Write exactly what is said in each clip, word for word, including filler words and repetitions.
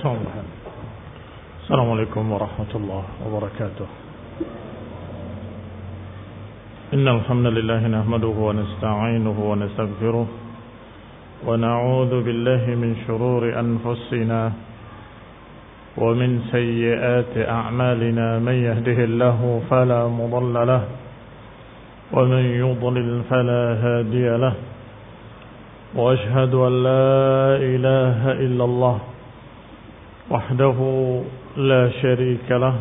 السلام عليكم ورحمة الله وبركاته. إن الحمد لله نحمده ونستعينه ونستغفره ونعوذ بالله من شرور أنفسنا ومن سيئات أعمالنا. من يهده الله فلا مضل له ومن يضلل فلا هادي له. وأشهد أن لا إله إلا الله وحده لا شريك له.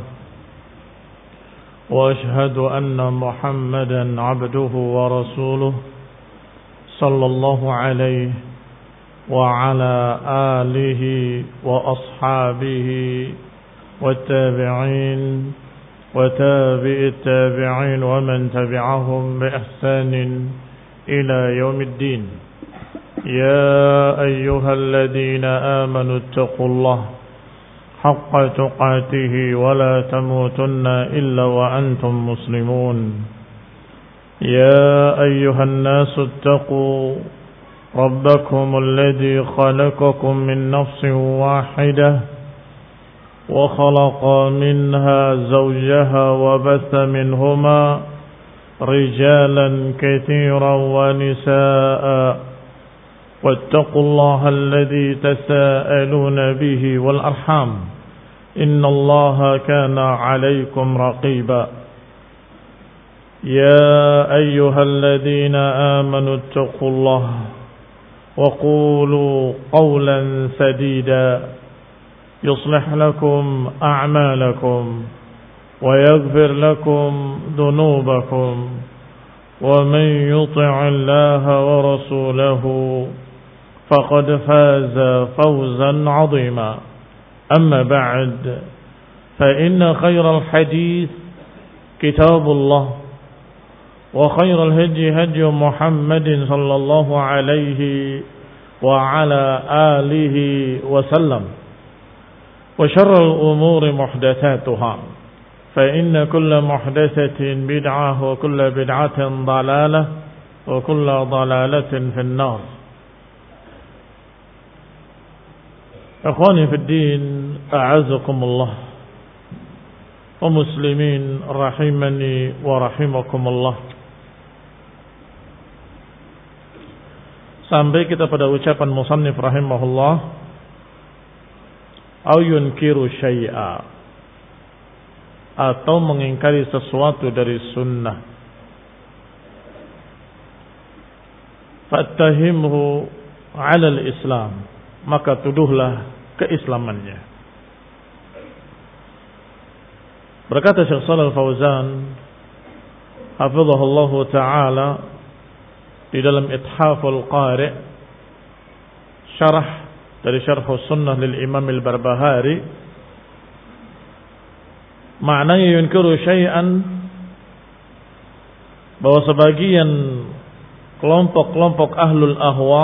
وأشهد أن محمدا عبده ورسوله صلى الله عليه وعلى آله وأصحابه والتابعين وتابع التابعين ومن تبعهم بإحسان إلى يوم الدين. يا أيها الذين آمنوا اتقوا الله حق تقاته ولا تموتن إلا وأنتم مسلمون. يا أيها الناس اتقوا ربكم الذي خلقكم من نفس واحدة وخلق منها زوجها وبث منهما رجالا كثيرا ونساء. واتقوا الله الذي تساءلون به والأرحام إن الله كان عليكم رقيبا. يا أيها الذين آمنوا اتقوا الله وقولوا قولا سديدا يصلح لكم أعمالكم ويغفر لكم ذنوبكم ومن يطع الله ورسوله فقد فاز فوزا عظيما. أما بعد فإن خير الحديث كتاب الله وخير الهدي هدي محمد صلى الله عليه وعلى آله وسلم. وشر الأمور محدثاتها فإن كل محدثة بدعة وكل بدعة ضلالة وكل ضلالة في النار. Akhwani fi din, a'azakumullah wa muslimin rahimani wa rahimakumullah. Sampai kita pada ucapan musannif rahimahullah, au yunkiru syai'a, atau mengingkari sesuatu dari sunnah. Fattahimhu 'ala al-islam, maka tuduhlah keislamannya. Berkata Syekh Shalal Fauzan hafizahullah taala di dalam Ithaful Qari', syarah dari Syarh Sunnah lil Imam Al-Barbahari, maknanya yunkiru syai'an, bahwa sebagian kelompok-kelompok ahlul ahwa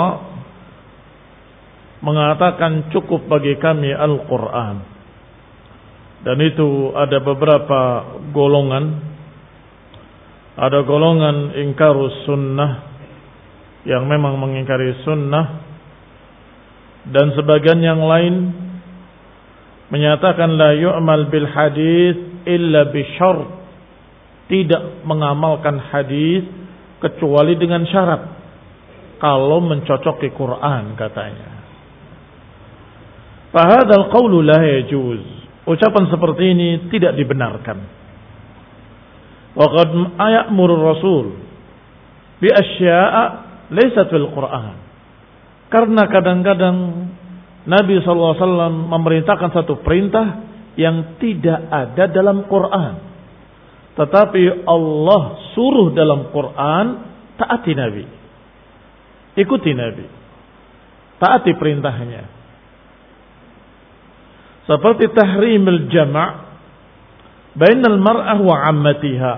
mengatakan cukup bagi kami Al-Quran, dan itu ada beberapa golongan. Ada golongan ingkarus sunnah yang memang mengingkari sunnah, dan sebagian yang lain menyatakan la yu'mal bil hadis illa bi syart, tidak mengamalkan hadis kecuali dengan syarat, kalau mencocoki Quran katanya. Fahadzal qawlu la yajuz, ucapan seperti ini tidak dibenarkan. Wa qad ya'muru Rasul bi asya'a laysat fil Quran, karena kadang-kadang Nabi sallallahu alaihi wasallam memerintahkan satu perintah yang tidak ada dalam Quran, tetapi Allah suruh dalam Quran, taati Nabi, ikuti Nabi, taati perintahnya. Seperti tahrimul jama' bainal mar'ah wa 'ammatiha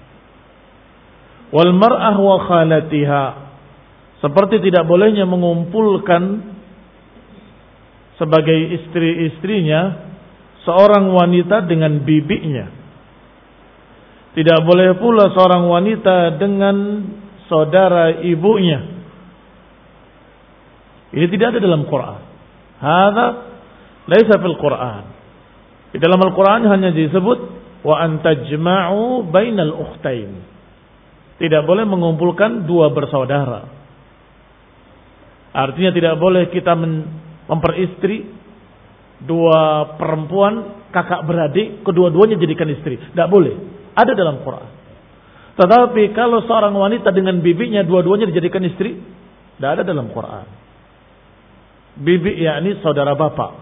wal mar'ah wa khalatiha, seperti tidak bolehnya mengumpulkan sebagai istri-istrinya seorang wanita dengan bibinya. Tidak boleh pula seorang wanita dengan saudara ibunya. Ini tidak ada dalam Quran. Hadza Laisa fil Quran. Di dalam Al-Quran hanya disebut wa antajma'u bainal ukhtain. Tidak boleh mengumpulkan dua bersaudara. Artinya tidak boleh kita memperistri dua perempuan kakak beradik, kedua-duanya jadikan istri. Tidak boleh. Ada dalam Quran. Tetapi kalau seorang wanita dengan bibinya dua-duanya dijadikan istri, tidak ada dalam Quran. Bibi yakni saudara bapak.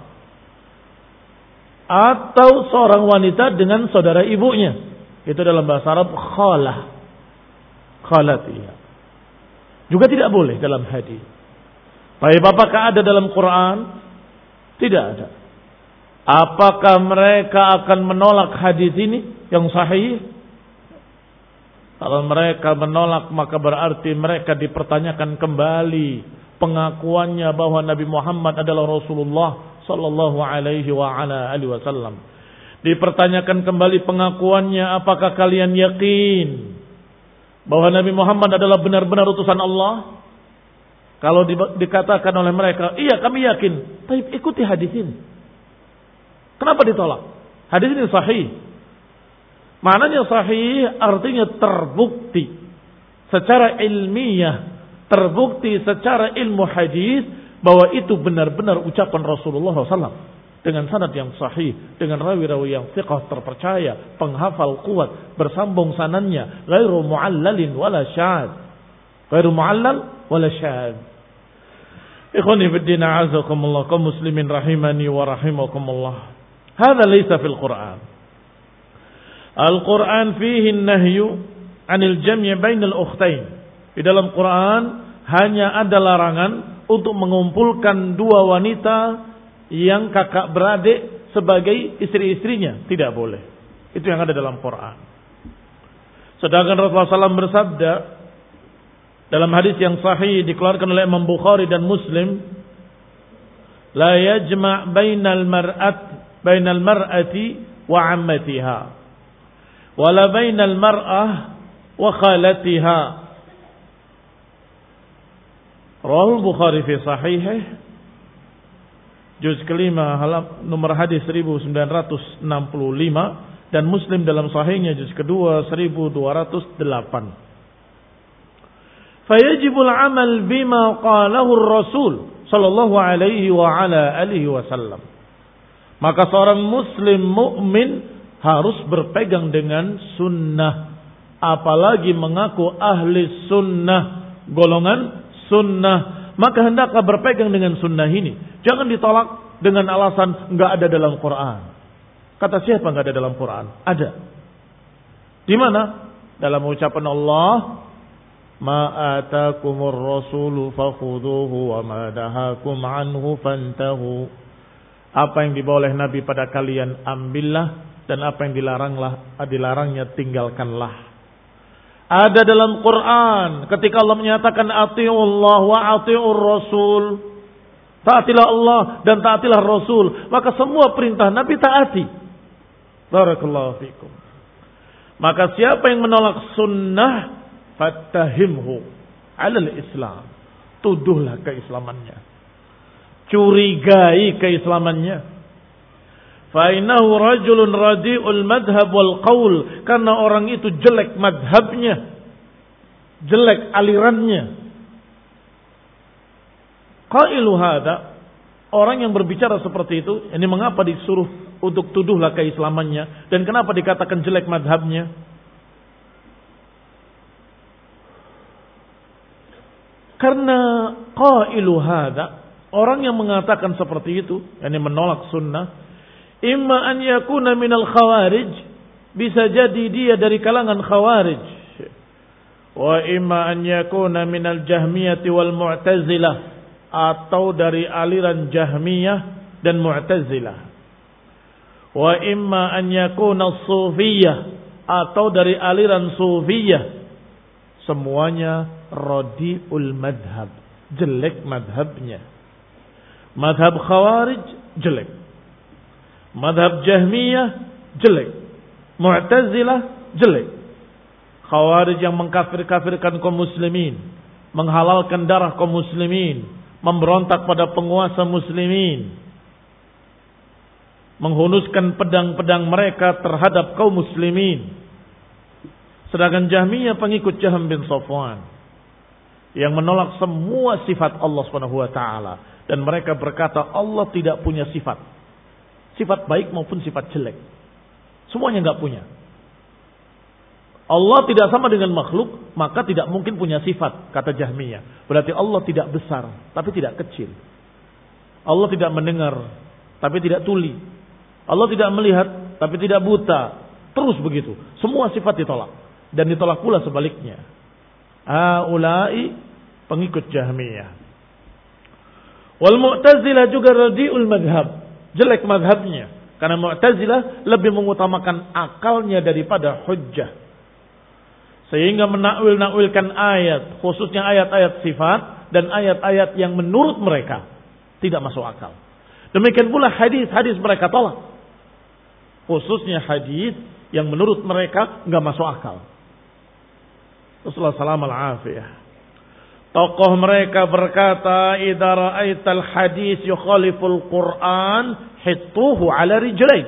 Atau seorang wanita dengan saudara ibunya. Itu dalam bahasa Arab khalah. Khalatiyah. Juga tidak boleh dalam hadis. Baik, apakah ada dalam Quran? Tidak ada. Apakah mereka akan menolak hadis ini yang sahih? Kalau mereka menolak, maka berarti mereka dipertanyakan kembali pengakuannya bahwa Nabi Muhammad adalah Rasulullah sallallahu alaihi wa ala alihi wasallam. Dipertanyakan kembali pengakuannya, apakah kalian yakin bahwa Nabi Muhammad adalah benar-benar utusan Allah? Kalau di, dikatakan oleh mereka, iya kami yakin. Tapi ikuti hadis ini. Kenapa ditolak? Hadis ini sahih. Maknanya sahih artinya terbukti secara ilmiah, terbukti secara ilmu hadis bahwa itu benar-benar ucapan Rasulullah shallallahu alaihi wasallam dengan sanad yang sahih, dengan rawi-rawi yang thiqah terpercaya, penghafal kuat, bersambung sanannya, ghairu mu'allalin wala syadz, ghairu mu'allal wala syadz. Ikhwani fid din, a'azakumullah, kaum muslimin rahimani wa rahimakumullah. Hadza laysa fil Qur'an. Al-Quran fihi an-nahyu 'anil jam'i bainal ukhtain. Di dalam Quran hanya ada larangan untuk mengumpulkan dua wanita yang kakak beradik sebagai istri-istrinya. Tidak boleh. Itu yang ada dalam Quran. Sedangkan Rasulullah shallallahu alaihi wasallam bersabda dalam hadis yang sahih dikeluarkan oleh Imam Bukhari dan Muslim, la yajma' bainal mar'at bainal mar'ati wa 'ammatiha wala bainal mar'ah wa khalatiha. Rawahul Bukhari fi sahihih juz kelima nomor hadis seribu sembilan ratus enam puluh lima dan Muslim dalam sahihnya juz kedua seribu dua ratus delapan. Fayajibul amal bima qalahu ar-Rasul sallallahu alaihi wa ala alihi wasallam. Maka seorang muslim mukmin harus berpegang dengan sunnah, apalagi mengaku ahli sunnah, golongan sunnah, maka hendaklah berpegang dengan sunnah ini. Jangan ditolak dengan alasan enggak ada dalam Quran. Kata siapa enggak ada dalam Quran? Ada. Di mana? Dalam ucapan Allah, ma atakumur rasulu fakhuduhu wa ma dahakum anhu fantahu. Apa yang dibawa oleh Nabi pada kalian ambillah, dan apa yang dilaranglah, dilarangnya tinggalkanlah. Ada dalam Quran ketika Allah menyatakan atiullah wa atiur rasul, taatilah Allah dan taatilah Rasul, maka semua perintah Nabi taati. Barakallahu fikum. Maka siapa yang menolak sunnah, fattahimhu alal Islam, tuduhlah keislamannya, curigai keislamannya. Fainahu rajulun radi'ul madhab wal qaul, karena orang itu jelek madhabnya, jelek alirannya. Qailu hadza, orang yang berbicara seperti itu, ini mengapa disuruh untuk tuduhlah keislamannya, dan kenapa dikatakan jelek madhabnya? Karena qailu hadza, orang yang mengatakan seperti itu, yakni menolak sunnah, imma an yakuna minal khawarij, bisa jadi dia dari kalangan khawarij, wa imma an yakuna minal jahmiyati wal mu'tazilah, atau dari aliran jahmiyah dan mu'tazilah, wa imma an yakuna sufiyah, atau dari aliran sufiyah. Semuanya radi'ul madhab, jelek madhabnya. Madhab khawarij jelek, madhab jahmiyah jelek, mu'tazilah jelek. Khawarij yang mengkafir-kafirkan kaum muslimin, menghalalkan darah kaum muslimin, memberontak pada penguasa muslimin. menghunuskan pedang-pedang mereka terhadap kaum muslimin. Sedangkan Jahmiyah pengikut Jahm bin Safwan yang menolak semua sifat Allah Subhanahu wa taala, dan mereka berkata Allah tidak punya sifat. Sifat baik maupun sifat jelek. Semuanya enggak punya. Allah tidak sama dengan makhluk, maka tidak mungkin punya sifat, kata Jahmiyah. Berarti Allah tidak besar, tapi tidak kecil. Allah tidak mendengar, tapi tidak tuli. Allah tidak melihat, tapi tidak buta. Terus begitu. Semua sifat ditolak. Dan ditolak pula sebaliknya. Haulai pengikut Jahmiyah. Wal Mu'tazilah juga radiul madhab. Jelek madhabnya. Karena Mu'tazilah lebih mengutamakan akalnya daripada hujjah. Sehingga menakwil-nakwilkan ayat. Khususnya ayat-ayat sifat. Dan ayat-ayat yang menurut mereka tidak masuk akal. Demikian pula hadis-hadis mereka tolak. Khususnya hadis yang menurut mereka enggak masuk akal. Rasulullah sallallahu alaihi wasallam. Tokoh mereka berkata, "Idza ra'aital hadis yukhaliful Qur'an, hittuhu 'ala rijlain."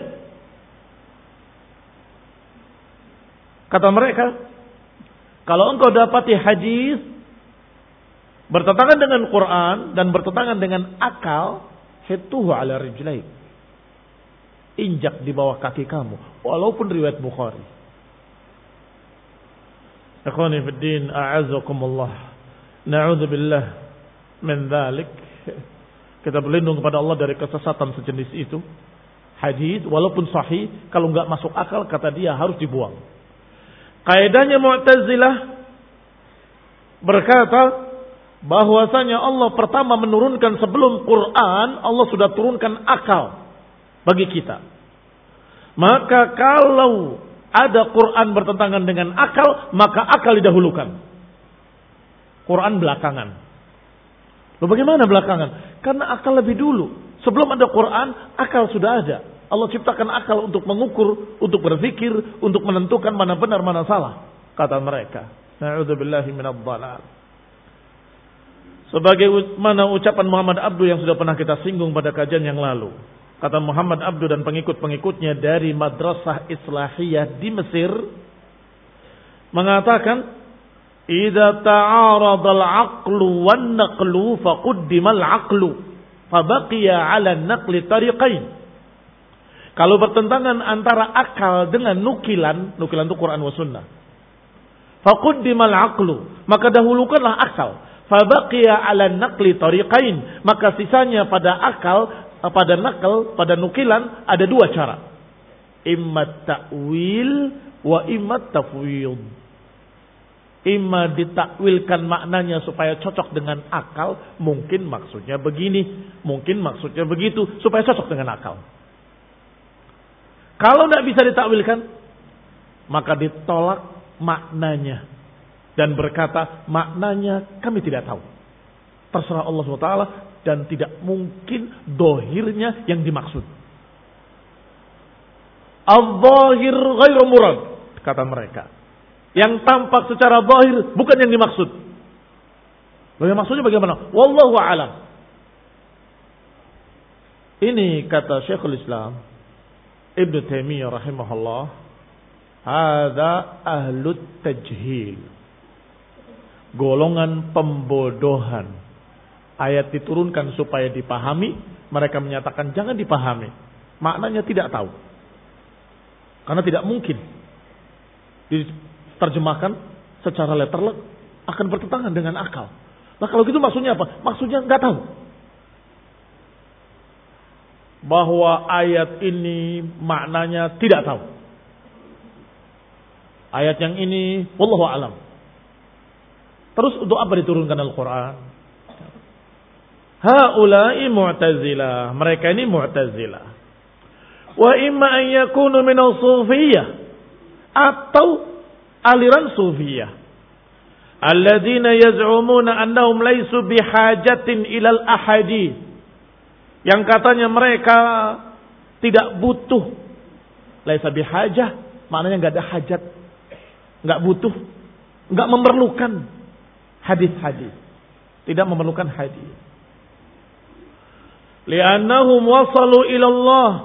Kata mereka, kalau engkau dapati hadis bertentangan dengan Quran dan bertentangan dengan akal, hittuhu 'ala rijlain. Injak di bawah kaki kamu, walaupun riwayat Bukhari. Ikhwani fid din, a'azzakumullah. Na'udzubillah min dzalik. Kita berlindung kepada Allah dari kesesatan sejenis itu. Hadis walaupun sahih, kalau enggak masuk akal kata dia harus dibuang. Kaidahnya Mu'tazilah berkata bahwasanya Allah pertama menurunkan sebelum Quran, Allah sudah turunkan akal bagi kita. Maka kalau ada Quran bertentangan dengan akal, maka akal didahulukan. Quran belakangan. Loh bagaimana belakangan? Karena akal lebih dulu. Sebelum ada Quran, akal sudah ada. Allah ciptakan akal untuk mengukur, untuk berpikir, untuk menentukan mana benar, mana salah. Kata mereka. Na'udzubillahi minadh dhalal. Sebagai mana ucapan Muhammad Abdu yang sudah pernah kita singgung pada kajian yang lalu. Kata Muhammad Abdu dan pengikut-pengikutnya dari Madrasah Islahiyah di Mesir mengatakan, "Idza ta'arada al-'aqlu wan-naqlu faqaddima al-'aqlu fa baqiya 'ala an-naqli tariqain." Kalau bertentangan antara akal dengan nukilan, nukilan itu Quran wa sunnah. Faqaddima al-'aqlu, maka dahulukanlah akal. Fa baqiya 'ala an-naqli tariqain, maka sisanya pada akal, pada nakal, pada nukilan ada dua cara. Imma ta'wil wa imma tafwid. Imma ditakwilkan maknanya supaya cocok dengan akal, mungkin maksudnya begini, mungkin maksudnya begitu, supaya cocok dengan akal. Kalau tidak bisa ditakwilkan, maka ditolak maknanya dan berkata maknanya kami tidak tahu. Terserah Allah subhanahu wa taala. Dan tidak mungkin dohirnya yang dimaksud. Al-zahir ghairu murad, kata mereka. Yang tampak secara zahir bukan yang dimaksud. Lalu maksudnya bagaimana? Wallahu a'lam. Ini kata Syekhul Islam Ibnu Taimiyah rahimahullah, hadza ahlut tajhil. Golongan pembodohan. Ayat diturunkan supaya dipahami, mereka menyatakan jangan dipahami. Maknanya tidak tahu. Karena tidak mungkin diterjemahkan secara letterlek, akan bertentangan dengan akal. Nah kalau gitu maksudnya apa? Maksudnya nggak tahu. Bahwa ayat ini maknanya tidak tahu. Ayat yang ini, wallahu a'lam. Terus untuk apa diturunkan Al-Quran? Haulai Mu'tazilah, mereka ini Mu'tazilah. Wa imma an yakunu min as-sufiyah, atau aliran sufiyah. Alladzina yaz'umuna annahum laysu bihajatin ilal ahadits. Yang katanya mereka tidak butuh. Laisa bihajah, maknanya enggak ada hajat. Enggak butuh, enggak memerlukan hadis-hadis. Tidak memerlukan hadis. Li'annahum wasalu ila Allah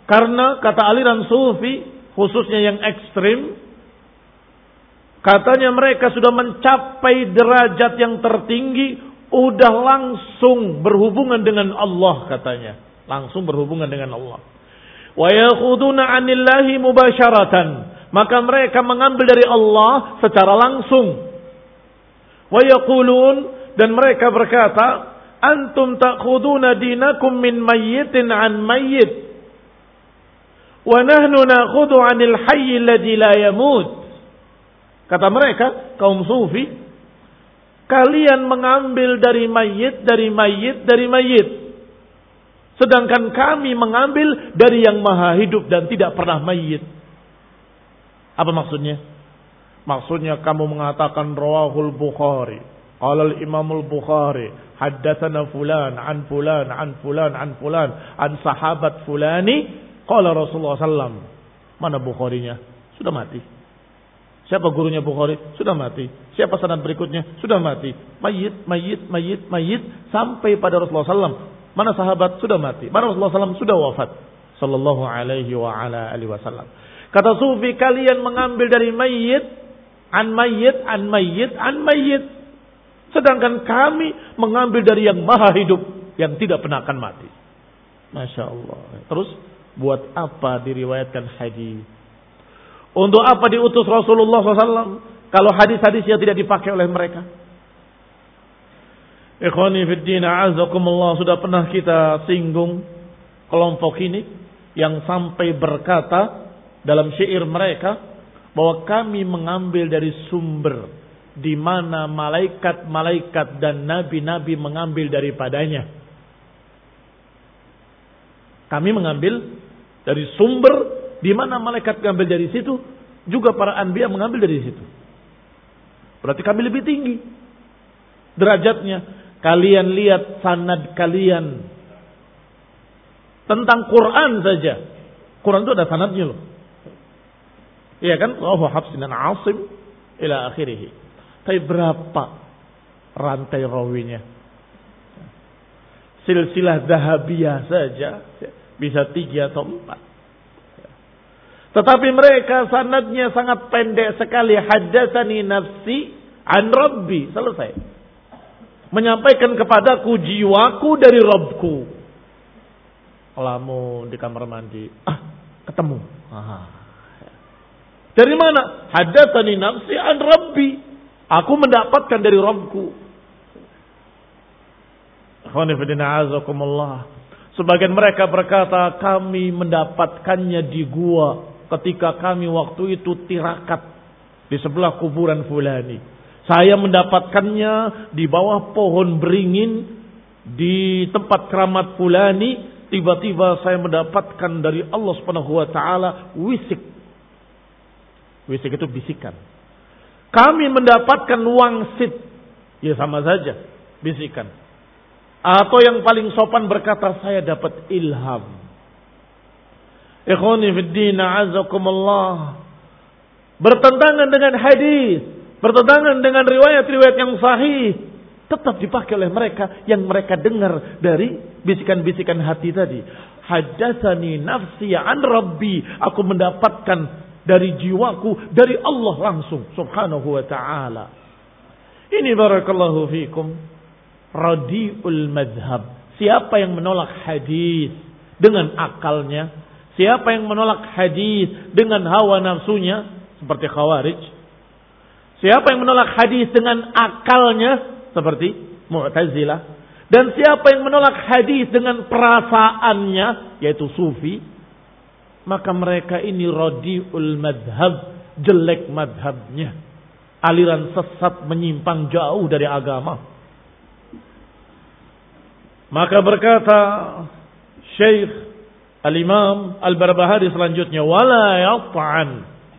Karena kata aliran sufi, khususnya yang ekstrim, katanya mereka sudah mencapai derajat yang tertinggi, udah langsung berhubungan dengan Allah katanya. Langsung berhubungan dengan Allah. Wa yakhuduna 'anillahi mubasyaratan. Maka mereka mengambil dari Allah secara langsung. Wa yaqulun, dan mereka berkata, antum ta'khuduna dinakum min mayyitin 'an mayyit. Wa nahnu na'khudhu 'anil hayy alladhi la yamut. Kata mereka, kaum sufi, kalian mengambil dari mayit, dari mayit, dari mayit. Sedangkan kami mengambil dari yang maha hidup dan tidak pernah mayit. Apa maksudnya? Maksudnya kamu mengatakan rawahul Bukhari. Qala al-Imamul Bukhari, haddatsana fulan, an fulan, an fulan, an fulan, an sahabat fulani, qala Rasulullah sallallahu alaihi wasallam. Mana Bukharinya? Sudah mati. Siapa gurunya Bukhari? Sudah mati. Siapa sanad berikutnya? Sudah mati. Mayit, mayit, mayit, mayit. Sampai pada Rasulullah sallallahu alaihi wasallam. Mana sahabat? Sudah mati. Mana Rasulullah sallallahu alaihi wasallam? Sudah wafat. Sallallahu alaihi wa ala alihi wasallam. Kata sufi, kalian mengambil dari mayit, an mayit, an mayit, an mayit. Sedangkan kami mengambil dari yang maha hidup, yang tidak pernah akan mati. Masya Allah. Terus, buat apa diriwayatkan hadis? Untuk apa diutus Rasulullah shallallahu alaihi wasallam kalau hadis-hadis yang tidak dipakai oleh mereka? Ikhwani fiddin, a'azakumullah, sudah pernah kita singgung kelompok ini yang sampai berkata dalam syair mereka bahwa kami mengambil dari sumber di mana malaikat-malaikat dan nabi-nabi mengambil daripadanya. Kami mengambil dari sumber di mana malaikat mengambil dari situ, juga para anbiya mengambil dari situ. Berarti kami lebih tinggi derajatnya. Kalian lihat sanad kalian tentang Quran saja. Quran itu ada sanadnya loh. Iya kan? Rawahu Hafsin an Asim ila akhirih. Tapi berapa rantai rawinya? Silsilah Dhahabiyah saja bisa tiga atau empat. Tetapi mereka sanadnya sangat pendek sekali. Haddatsani nafsi an Rabbi. Selesai. Menyampaikan kepadaku jiwaku dari Rabbku. Lamun di kamar mandi. Ah, ketemu. Aha. Dari mana? Haddatsani nafsi an Rabbi. Aku mendapatkan dari Rabbku. Sebagian mereka berkata, kami mendapatkannya di gua. Ketika kami waktu itu tirakat di sebelah kuburan fulani. Saya mendapatkannya di bawah pohon beringin di tempat keramat fulani. Tiba-tiba saya mendapatkan dari Allah Subhanahu wa taala wisik. Wisik itu bisikan. Kami mendapatkan wangsit. Ya sama saja, bisikan. Atau yang paling sopan berkata, saya dapat ilham. Ikhwani fiddin, a'azakumullah. Bertentangan dengan hadis, bertentangan dengan riwayat-riwayat yang sahih, tetap dipakai oleh mereka yang mereka dengar dari bisikan-bisikan hati tadi. Haddatsani nafsi an Rabbi, aku mendapatkan dari jiwaku dari Allah langsung subhanahu wa ta'ala. Ini barakallahu fikum radiul madhab. Siapa yang menolak hadis dengan akalnya, siapa yang menolak hadis dengan hawa nafsunya seperti Khawarij, siapa yang menolak hadis dengan akalnya seperti Mu'tazilah, dan siapa yang menolak hadis dengan perasaannya yaitu Sufi, maka mereka ini radiul madhab, jelek madhabnya, aliran sesat menyimpang jauh dari agama. Maka berkata Syekh Al-Imam Al-Barbahari selanjutnya, wala yat'an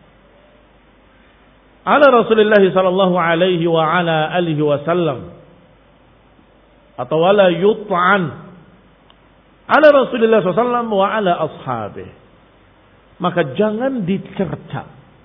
ala Rasulullah sallallahu alaihi wa ala alihi wasallam, atau wala yut'an ala Rasulullah sallallahu alaihi wasallam wa ala ashabihi. Maka jangan dicerca,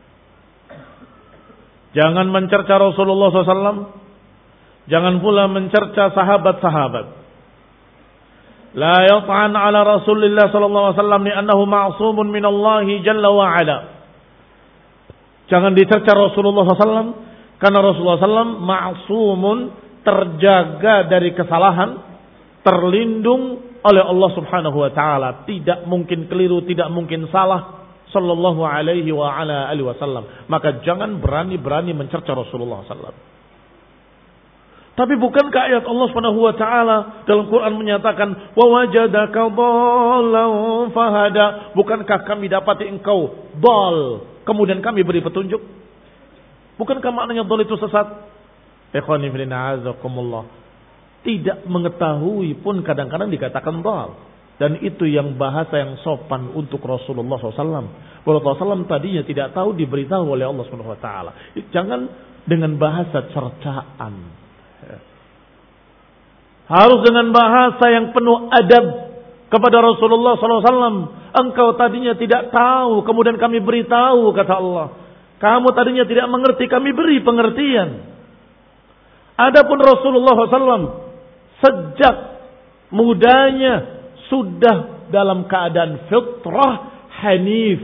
jangan mencerca Rasulullah sallallahu alaihi wasallam, jangan pula mencerca sahabat-sahabat. la yat'an ala Rasulillah sallallahu alaihi wasallam li'annahu ma'sumun min Allah jalla wa ala. Jangan dicerca Rasulullah sallallahu alaihi wasallam karena Rasulullah sallallahu alaihi wasallam ma'sumun, terjaga dari kesalahan, terlindung oleh Allah Subhanahu wa taala, tidak mungkin keliru, tidak mungkin salah sallallahu alaihi wa ala alihi wasallam. Maka jangan berani-berani mencerca Rasulullah sallallahu alaihi wasallam. Tapi bukankah ayat Allah Subhanahu wa taala dalam Quran menyatakan wa wajadaka dhallan fahada? Bukankah kami dapati engkau dhal, kemudian kami beri petunjuk? Bukankah maknanya dhal itu sesat? Ikhwani fillah azakumullah. Tidak mengetahui pun kadang-kadang dikatakan dhal. Dan itu yang bahasa yang sopan untuk Rasulullah shallallahu alaihi wasallam. Rasulullah shallallahu alaihi wasallam tadinya tidak tahu, diberitahu oleh Allah Subhanahu wa taala. Jangan dengan bahasa cercaan. Harus dengan bahasa yang penuh adab kepada Rasulullah shallallahu alaihi wasallam. Engkau tadinya tidak tahu, kemudian kami beritahu, kata Allah. Kamu tadinya tidak mengerti, kami beri pengertian. Adapun Rasulullah shallallahu alaihi wasallam sejak mudanya sudah dalam keadaan fitrah hanif.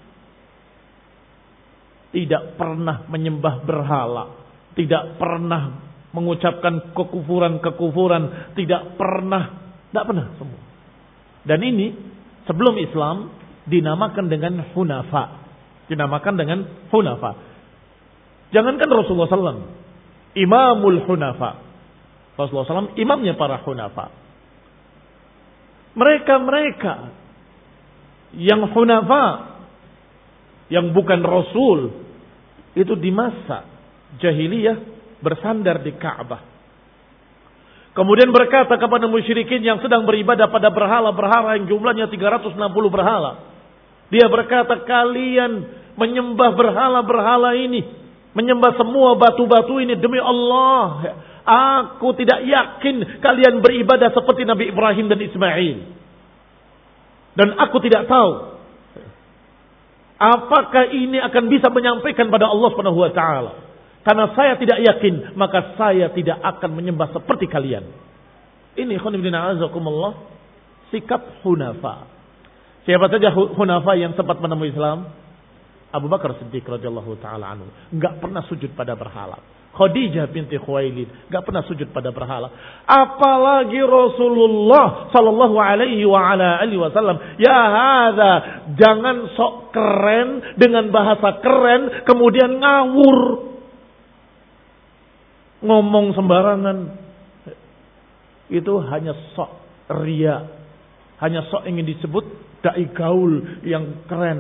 Tidak pernah menyembah berhala. Tidak pernah mengucapkan kekufuran-kekufuran, tidak pernah, tidak pernah semua. Dan ini sebelum Islam dinamakan dengan hunafa, dinamakan dengan hunafa. Jangankan Rasulullah shallallahu alaihi wasallam, imamul hunafa, Rasulullah shallallahu alaihi wasallam imamnya para hunafa. Mereka-mereka yang hunafa, yang bukan Rasul, itu di masa jahiliyah bersandar di Ka'bah. Kemudian berkata kepada musyrikin yang sedang beribadah pada berhala-berhala yang jumlahnya tiga ratus enam puluh berhala. Dia berkata, kalian menyembah berhala-berhala ini, menyembah semua batu-batu ini, demi Allah, aku tidak yakin kalian beribadah seperti Nabi Ibrahim dan Ismail. Dan aku tidak tahu apakah ini akan bisa menyampaikan pada Allah Subhanahu wa taala. Karena saya tidak yakin, maka saya tidak akan menyembah seperti kalian. Ini khonibdina azakumullah, sikap hunafa. Siapa saja hunafa yang sempat menemui Islam? Abu Bakar Siddiq radhiyallahu taala anhu, enggak pernah sujud pada berhala. Khadijah binti Khuwailid enggak pernah sujud pada berhala. Apalagi Rasulullah sallallahu alaihi wa ala alihi wasallam. Ya hadza, jangan sok keren dengan bahasa keren kemudian ngawur. Ngomong sembarangan. Itu hanya sok ria. Hanya sok ingin disebut dai gaul yang keren.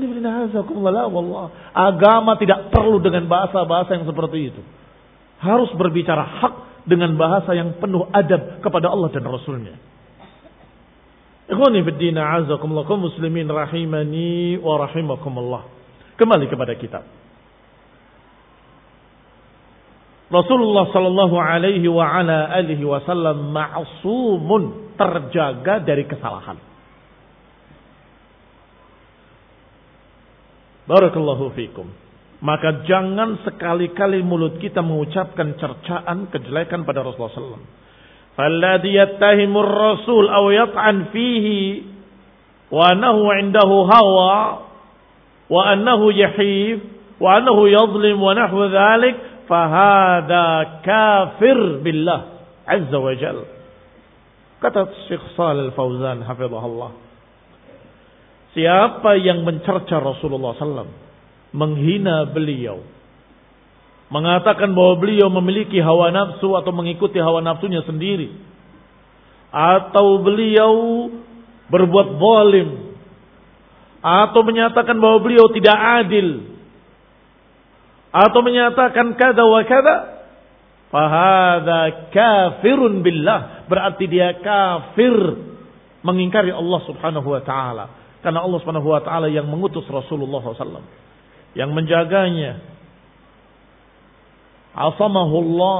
Agama tidak perlu dengan bahasa-bahasa yang seperti itu. Harus berbicara hak dengan bahasa yang penuh adab kepada Allah dan Rasulnya. Ikhwani fiddina azakumullah, kaum muslimin rahimani wa rahimakumullah. Kembali kepada kitab. Rasulullah sallallahu alaihi wa ala alihi wasallam ma'sumun, terjaga dari kesalahan. Barakallahu fikum. Maka jangan sekali-kali mulut kita mengucapkan cercaan kejelekan pada Rasulullah sallallahu alaihi wasallam. Falladhi yattahimur rasul aw yat'an fihi wa annahu 'indahu hawa wa annahu yahif wa annahu yadhlim wa nahwu dhalik fahada kafir billah azza wa jal. Kata Syekh Shalih Al-Fauzan hafizahullah, siapa yang mencerca Rasulullah sallallahu alaihi wasallam, menghina beliau, mengatakan bahwa beliau memiliki hawa nafsu atau mengikuti hawa nafsunya sendiri, atau beliau berbuat zalim, atau menyatakan bahwa beliau tidak adil, atau menyatakan kada wa kada, fahadha kafirun billah, berarti dia kafir, mengingkari Allah Subhanahu wa taala. Karena Allah Subhanahu wa taala yang mengutus Rasulullah sallallahu alaihi wasallam, yang menjaganya. Asamahullah.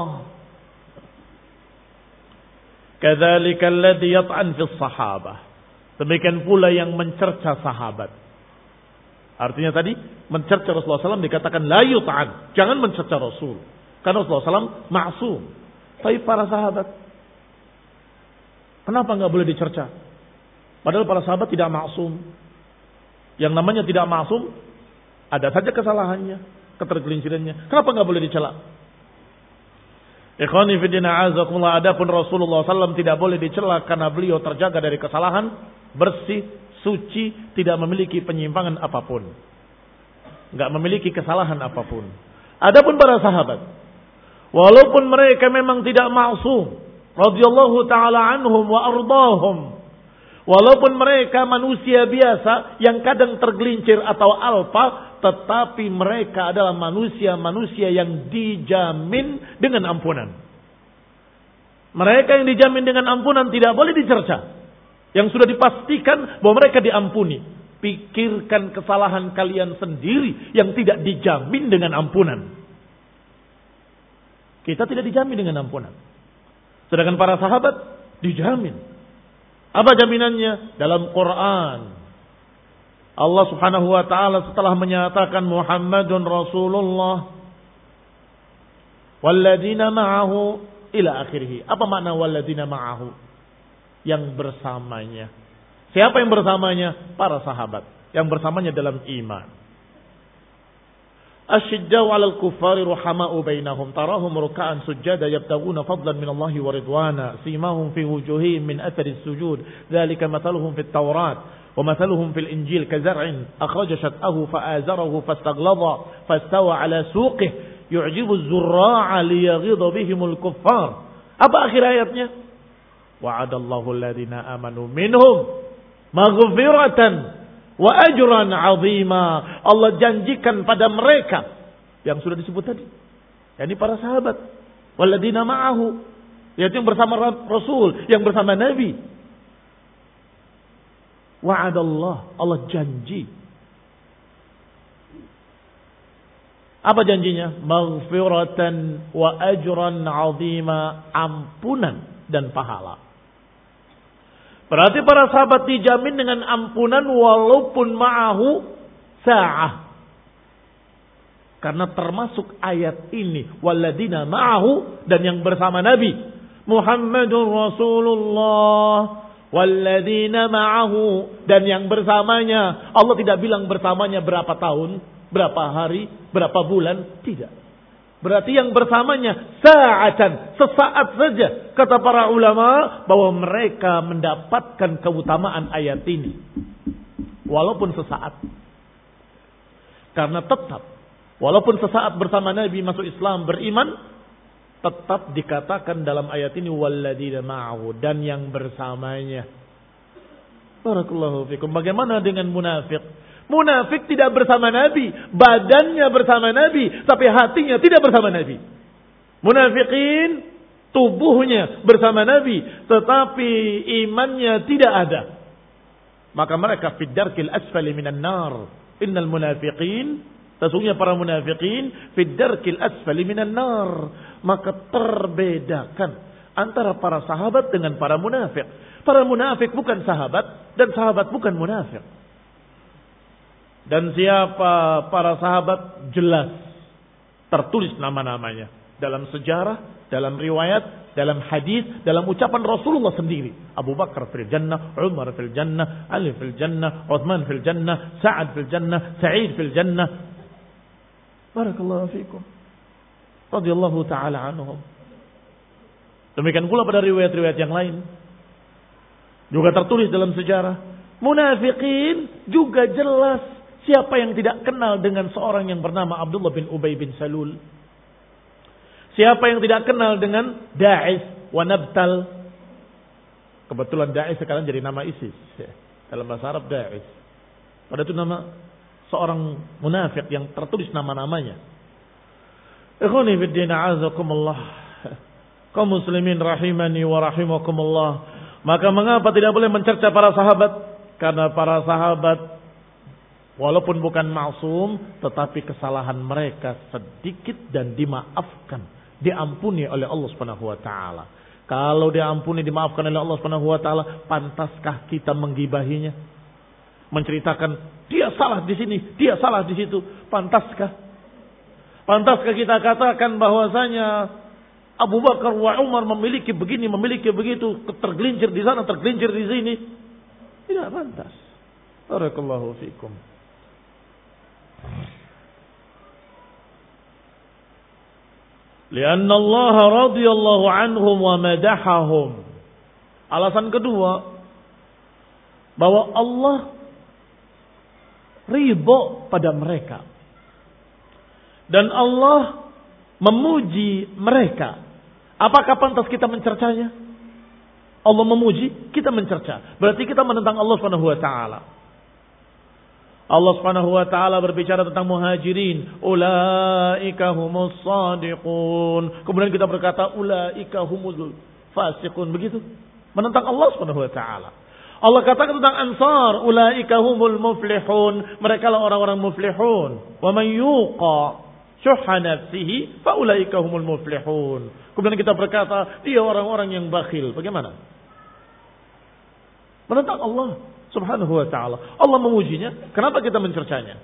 Kadzalika alladhi yat'an fi sahabah. Demikian pula yang mencerca sahabat. Artinya tadi mencerca Rasulullah sallallahu alaihi wasallam dikatakan la yut'an, jangan mencerca Rasul. Karena Rasulullah sallallahu alaihi wasallam ma'sum. Tapi para sahabat, Kenapa nggak boleh dicerca? Padahal para sahabat tidak maksum. Yang namanya tidak maksum, ada saja kesalahannya, ketergelincirannya. Kenapa nggak boleh dicela? Ikhwani fiddina azakumullah, adapun Rasulullah sallallahu alaihi wasallam tidak boleh dicela karena beliau terjaga dari kesalahan, bersih, suci, tidak memiliki penyimpangan apapun. Nggak memiliki kesalahan apapun. Adapun para sahabat, walaupun mereka memang tidak maksum, radhiyallahu taala anhum wa ardahum. Walaupun mereka manusia biasa yang kadang tergelincir atau alpa, tetapi mereka adalah manusia-manusia yang dijamin dengan ampunan. Mereka yang dijamin dengan ampunan tidak boleh dicerca. Yang sudah dipastikan bahwa mereka diampuni. Pikirkan kesalahan kalian sendiri yang tidak dijamin dengan ampunan. Kita tidak dijamin dengan ampunan. Sedangkan para sahabat dijamin. Apa jaminannya? Dalam Quran. Allah subhanahu wa ta'ala setelah menyatakan Muhammadun Rasulullah walladzina ma'ahu ila akhirih. Apa makna walladzina ma'ahu? Yang bersamanya. Siapa yang bersamanya? Para sahabat. Yang bersamanya dalam iman. Asyiddau 'alal kuffari ruhama'u bainahum tarahum ruk'an sujada yabtaguna fadlan min Allah wa ridwana simahum fi wujuhihim min athari sujud dzalika mathaluhum fit Taurat wa mathaluhum fil Injil kazar'in akhraja shat'ahu fa'azarahu fastaghlaba fastawa 'ala suqihi yu'jibu az-zurra'a liyaghidha bihimul kuffar. Apa akhir ayatnya? Wa'adallahu alladhina amanu minhum maghfiratan wa ajran 'azima. Allah janjikan pada mereka yang sudah disebut tadi, yakni para sahabat, walladzina ma'ahu, yaitu yang bersama Rasul, yang bersama Nabi. Wa'adallah, Allah janji. Apa janjinya? Maghfiratan wa ajran 'azima, ampunan dan pahala. Berarti para sahabat dijamin dengan ampunan walaupun ma'ahu sa'ah. Karena termasuk ayat ini, walladzina ma'ahu, dan yang bersama Nabi Muhammadur Rasulullah walladzina ma'ahu, dan yang bersamanya. Allah tidak bilang bersamanya berapa tahun, berapa hari, berapa bulan, tidak. Berarti yang bersamanya sa'atan, sesaat saja. Kata para ulama bahwa mereka mendapatkan keutamaan ayat ini. Walaupun sesaat. Karena tetap, walaupun sesaat bersama Nabi masuk Islam, beriman, tetap dikatakan dalam ayat ini walladzina ma'ahu, dan yang bersamanya. Barakallahu fikum. Bagaimana dengan munafik? Munafik tidak bersama Nabi, badannya bersama Nabi, tapi hatinya tidak bersama Nabi. Munafikin tubuhnya bersama Nabi, tetapi imannya tidak ada. Maka mereka fid darkil asfali minan nar. Innal munafiqin, sesungguhnya para munafikin fid darkil asfali minan nar. Maka terbedakan antara para sahabat dengan para munafik. Para munafik bukan sahabat dan sahabat bukan munafik. Dan siapa para sahabat jelas tertulis nama-namanya dalam sejarah, dalam riwayat, dalam hadis, dalam ucapan Rasulullah sendiri. Abu Bakar fil jannah, Umar fil jannah, Ali fil jannah, Uthman fil jannah, Sa'ad fil jannah, Sa'id fil jannah. Barakallahu fikum. Radhiyallahu ta'ala anhum. Demikian pula pada riwayat-riwayat yang lain juga tertulis dalam sejarah. Munafikin juga jelas. Siapa yang tidak kenal dengan seorang yang bernama Abdullah bin Ubay bin Salul? Siapa yang tidak kenal dengan Da'is wa Nabtal? Kebetulan Da'is sekarang jadi nama ISIS. Dalam bahasa Arab Da'is. Pada itu nama seorang munafik yang tertulis nama-namanya. Ikhwani fiddin a'azakumullah. Kaum muslimin rahimani wa rahimakumullah. Maka mengapa tidak boleh mencerca para sahabat? Karena para sahabat walaupun bukan maksum, tetapi kesalahan mereka sedikit dan dimaafkan, diampuni oleh Allah Subhanahu wa taala. Kalau diampuni, dimaafkan oleh Allah Subhanahu wa taala, pantaskah kita menggibahinya? Menceritakan dia salah di sini, dia salah di situ, pantaskah? Pantaskah kita katakan bahwasanya Abu Bakar wa Umar memiliki begini, memiliki begitu, tergelincir di sana, tergelincir di sini. Tidak pantas. Barakallahu fikum. Lianna Allah radhiyallahu anhum wa madahahum. Alasan kedua, bahwa Allah ridho pada mereka. Dan Allah memuji mereka. Apakah pantas kita mencercanya? Allah memuji, kita mencerca. Berarti kita menentang Allah Subhanahu wa taala. Allah Subhanahu wa taala berbicara tentang muhajirin, ulaika humus shadiqun. Kemudian kita berkata ulaika humul fasiqun, begitu. Menentang Allah Subhanahu wa taala. Allah katakan tentang Ansar, ulaika humul muflihun, mereka lah orang-orang muflihun. Wa man yuqa syuhha nafsihi fa ulaika humul muflihun. Kemudian kita berkata, dia orang-orang yang bakhil. Bagaimana? Menentang Allah Subhanahu wa taala. Allah memujinya, kenapa kita mencercanya?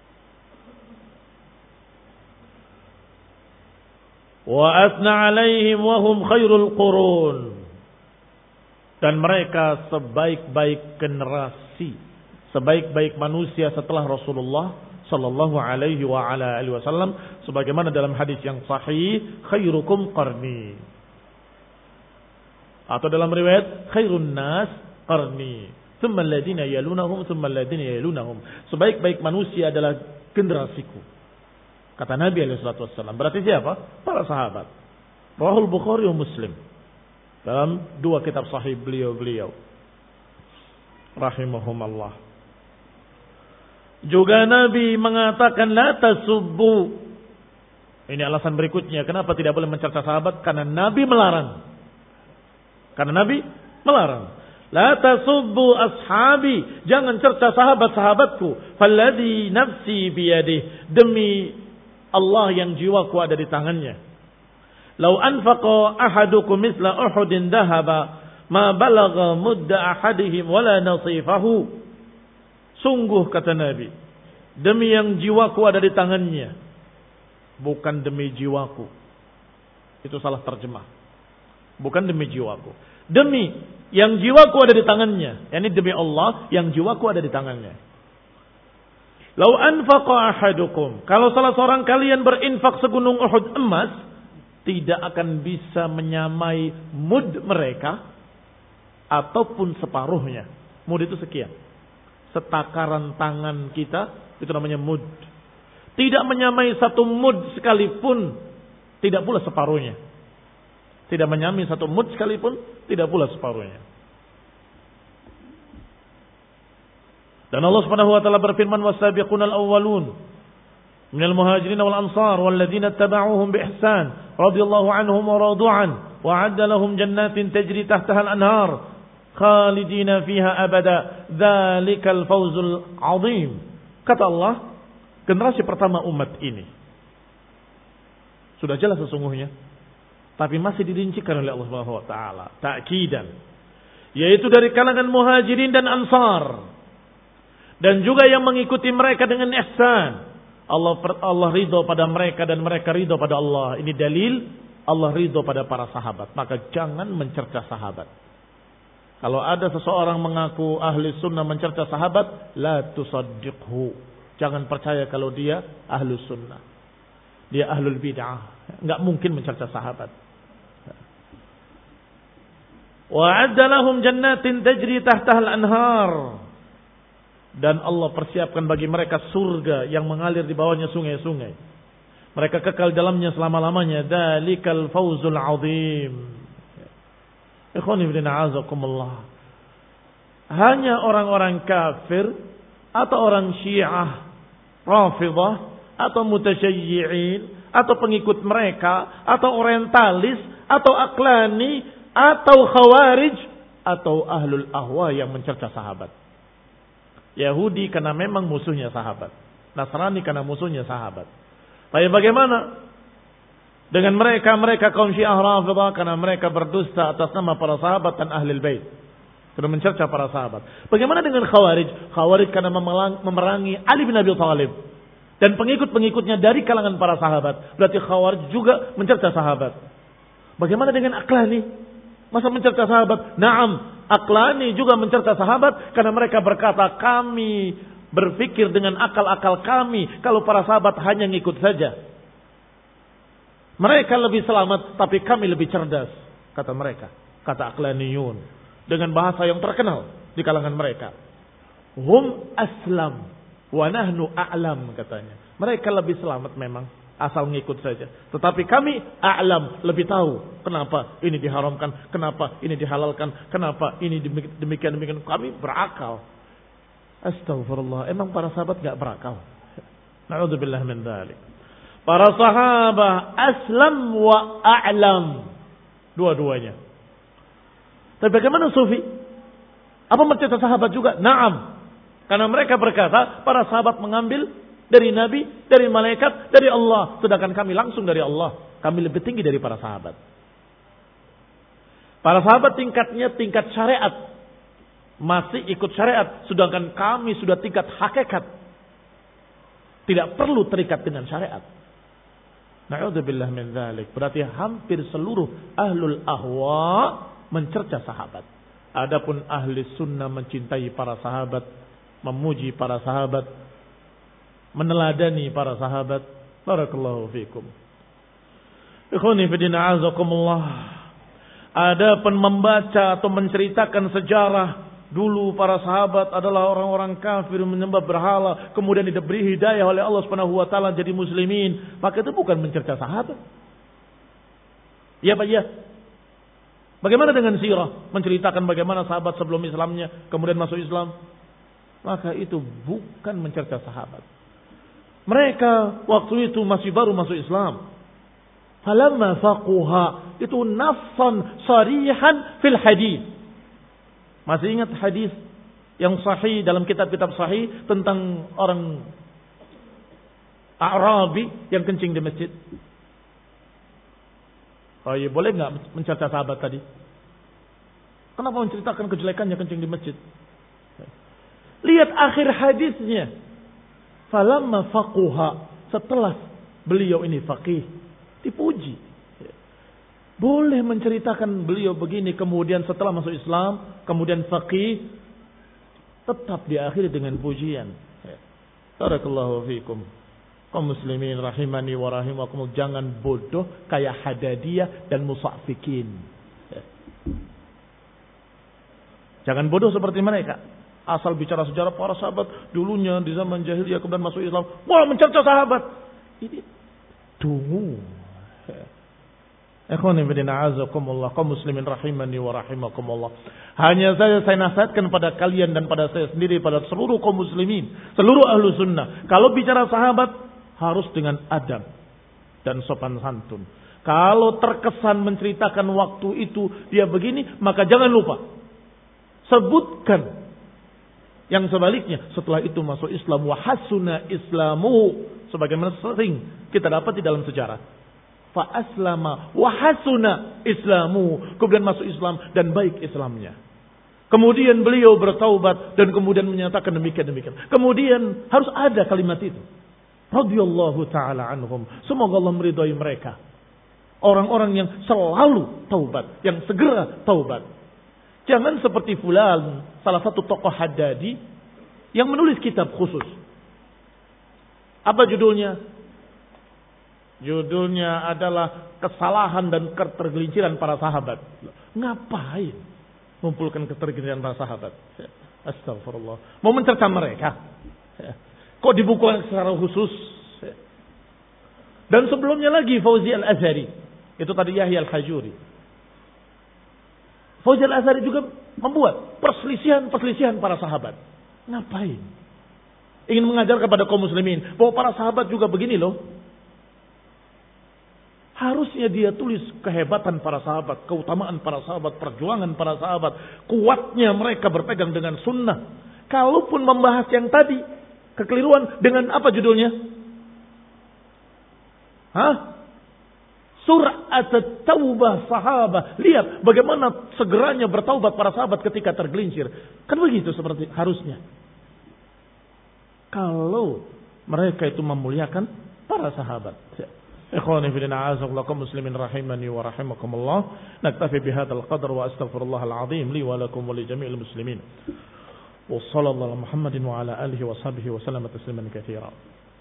Wa asna 'alaihim wa hum khairul qurun. Dan mereka sebaik-baik generasi, sebaik-baik manusia setelah Rasulullah sallallahu alaihi wa ala alihi wasallam, sebagaimana dalam hadis yang sahih, khairukum qarni. Atau dalam riwayat khairun nas qarni, thumma alladziina yalunahum, thumma alladziina yalunahum. Sebaik-baik manusia adalah generasiku. Kata Nabi alaihi salatu wasallam. Berarti siapa? Para sahabat. Rawahul Bukhari wa Muslim. Dalam dua kitab sahih beliau-beliau rahimahumallah. Juga Nabi mengatakan la tasubbu. Ini alasan berikutnya kenapa tidak boleh mencerca sahabat, karena Nabi melarang. Karena Nabi melarang. La tasubbu ashabi, jangan cerca sahabat-sahabatku. Falladhi nafsi biyadih, demi Allah yang jiwaku ada di tangannya. Lau anfaqa ahadukum misla Uhudin dhahaba ma balagha mudda ahadihim wala nasifahu. Sungguh kata Nabi, demi yang jiwaku ada di tangannya, bukan demi jiwaku. Itu salah terjemah. Bukan demi jiwaku. Demi yang jiwaku ada di tangannya, yakni demi Allah yang jiwaku ada di tangannya. Lau anfaqa ahadukum, kalau salah seorang kalian berinfak segunung Uhud emas, tidak akan bisa menyamai mud mereka ataupun separuhnya. Mud itu sekian. Setakaran tangan kita, itu namanya mud. Tidak menyamai satu mud sekalipun, tidak pula separuhnya. Tidak menyamai satu mud sekalipun, tidak pula separuhnya. Dan Allah Subhanahu wa taala berfirman, "Was-sabiqunal awwalun minal muhajirin wal ansar walladzina ittaba'uuhum bi ihsan radhiyallahu anhum wa radu an wa 'adda lahum jannatin tajri tahtaha al-anhar khalidina fiha abada dzalikal fawzul 'adzim." Kata Allah, generasi pertama umat ini sudah jelas sesungguhnya, tapi masih dirincikan oleh Allah Subhanahu wa taala ta'kidan, yaitu dari kalangan muhajirin dan ansar, dan juga yang mengikuti mereka dengan ihsan. Allah Allah ridho pada mereka dan mereka ridho pada Allah. Ini dalil Allah ridho pada para sahabat. Maka jangan mencerca sahabat. Kalau ada seseorang mengaku ahli sunnah mencerca sahabat, la tusaddiqhu. Jangan percaya kalau dia ahli sunnah. Dia ahlul bid'ah. Enggak mungkin mencerca sahabat. Wa 'adda lahum jannatin tajri tahtaha al-anhar. Dan Allah persiapkan bagi mereka surga yang mengalir di bawahnya sungai-sungai. Mereka kekal dalamnya selama-lamanya. Dalikal fawzul 'adzim. Ikhwani fillah azakumullah. Hanya orang-orang kafir atau orang Syiah, Rafidhah atau mutasyayyi'in atau pengikut mereka atau orientalis atau aqlani atau khawarij atau ahlul ahwa yang mencerca sahabat. Yahudi karena memang musuhnya sahabat. Nasrani karena musuhnya sahabat. Tapi bagaimana dengan mereka, mereka kaum Syiah Rafidhah karena mereka berdusta atas nama para sahabat dan ahlul bait. Sudah mencerca para sahabat. Bagaimana dengan Khawarij? Khawarij karena memerangi Ali bin Abi Thalib dan pengikut-pengikutnya dari kalangan para sahabat. Berarti Khawarij juga mencerca sahabat. Bagaimana dengan Aqlani? Masa mencerca sahabat? Naam, Aqlani juga mencerca sahabat karena mereka berkata, kami berpikir dengan akal-akal kami kalau para sahabat hanya ngikut saja. Mereka lebih selamat tapi kami lebih cerdas, kata mereka. Kata Aqlaniyun dengan bahasa yang terkenal di kalangan mereka. Hum aslam wa nahnu a'lam, katanya. Mereka lebih selamat memang asal ngikut saja. Tetapi kami a'lam, lebih tahu kenapa ini diharamkan, kenapa ini dihalalkan, kenapa ini demikian demikian. Kami berakal. Astagfirullah, emang para sahabat enggak berakal? Na'udzubillah min dzalik. Para sahabat aslam wa a'lam, dua-duanya. Tapi bagaimana sufi? Apa mencerca sahabat juga? Naam. Karena mereka berkata, para sahabat mengambil dari Nabi, dari malaikat, dari Allah. Sedangkan kami langsung dari Allah. Kami lebih tinggi dari para sahabat. Para sahabat tingkatnya tingkat syariat. Masih ikut syariat. Sedangkan kami sudah tingkat hakikat. Tidak perlu terikat dengan syariat. Na'udzubillah min dzalik. Berarti hampir seluruh ahlul ahwa mencerca sahabat. Adapun ahli sunnah mencintai para sahabat, memuji para sahabat, meneladani para sahabat. Barakallahu fikum. Ikhwani fi din a'azakumullah. Adapun membaca atau menceritakan sejarah dulu para sahabat adalah orang-orang kafir menyembah berhala, kemudian diberi hidayah oleh Allah Subhanahu wa taala jadi muslimin, maka itu bukan mencerca sahabat. Iya Pak, ya. Bagaimana dengan sirah? Menceritakan bagaimana sahabat sebelum Islamnya, kemudian masuk Islam. Maka itu bukan mencerca sahabat. Mereka waktu itu masih baru masuk Islam. Falamma faquha, itu nafsan sarihan fil hadis. Masih ingat hadis yang sahih dalam kitab-kitab sahih tentang orang Arabi yang kencing di masjid? Oh iya, boleh nggak mencerca sahabat tadi? Kenapa menceritakan kejelekannya kencing di masjid? Lihat akhir hadisnya. Falamma faquha, setelah beliau ini faqih, dipuji. Boleh menceritakan beliau begini, kemudian setelah masuk Islam, kemudian faqih, tetap diakhiri dengan pujian. Barakallahu fikum. Kaum muslimin rahimani wa rahimakumullah, jangan bodoh kayak Hadadiyah dan Musaffikin. Jangan bodoh seperti mereka. Asal bicara sejarah para sahabat dulunya di zaman jahiliyah kemudian masuk Islam, wah mencerca sahabat. Ini dungu. Ikhwani fillah a'azakumullah, kaum muslimin rahimani wa rahimakumullah. Hanya saja saya nasihatkan pada kalian dan pada saya sendiri, pada seluruh kaum muslimin, seluruh ahlu sunnah, kalau bicara sahabat harus dengan adab dan sopan santun. Kalau terkesan menceritakan waktu itu dia begini, maka jangan lupa sebutkan yang sebaliknya. Setelah itu masuk Islam, wa hasuna islamu, sebagaimana sering kita dapat di dalam sejarah. Fa aslama wa hasuna islamu, kemudian masuk Islam dan baik Islamnya. Kemudian beliau bertaubat dan kemudian menyatakan demikian demikian. Kemudian harus ada kalimat itu. Radhiyallahu ta'ala anhum. Semoga Allah meridhai mereka. Orang-orang yang selalu taubat, yang segera taubat. Jangan seperti fulan, salah satu tokoh Haddadi yang menulis kitab khusus. Apa judulnya? Judulnya adalah kesalahan dan ketergelinciran para sahabat. Ngapain mengumpulkan ketergelinciran para sahabat? Astagfirullah. Mau mencerca mereka? Kok dibukukan secara khusus? Dan sebelumnya lagi Fauzi Al-Azhari. Itu tadi Yahya Al-Hajuri. Fauzi Al-Azhari juga membuat perselisihan-perselisihan para sahabat. Ngapain? Ingin mengajar kepada kaum muslimin bahwa para sahabat juga begini loh. Harusnya dia tulis kehebatan para sahabat, keutamaan para sahabat, perjuangan para sahabat, kuatnya mereka berpegang dengan sunnah. Kalaupun membahas yang tadi, kekeliruan, dengan apa judulnya? Hah? Surah At-Taubah sahabat. Lihat bagaimana segeranya bertaubat para sahabat ketika tergelincir. Kan begitu seperti harusnya. Kalau mereka itu memuliakan para sahabat. إخواني في الدين أعزكم الله مسلمين رحمني ورحمكم الله. نكتفي بهذا القدر وأستغفر الله العظيم لي ولكم ولجميع المسلمين. وصلى الله على محمد وعلى آله وصحبه وسلم تسليما كثيرا.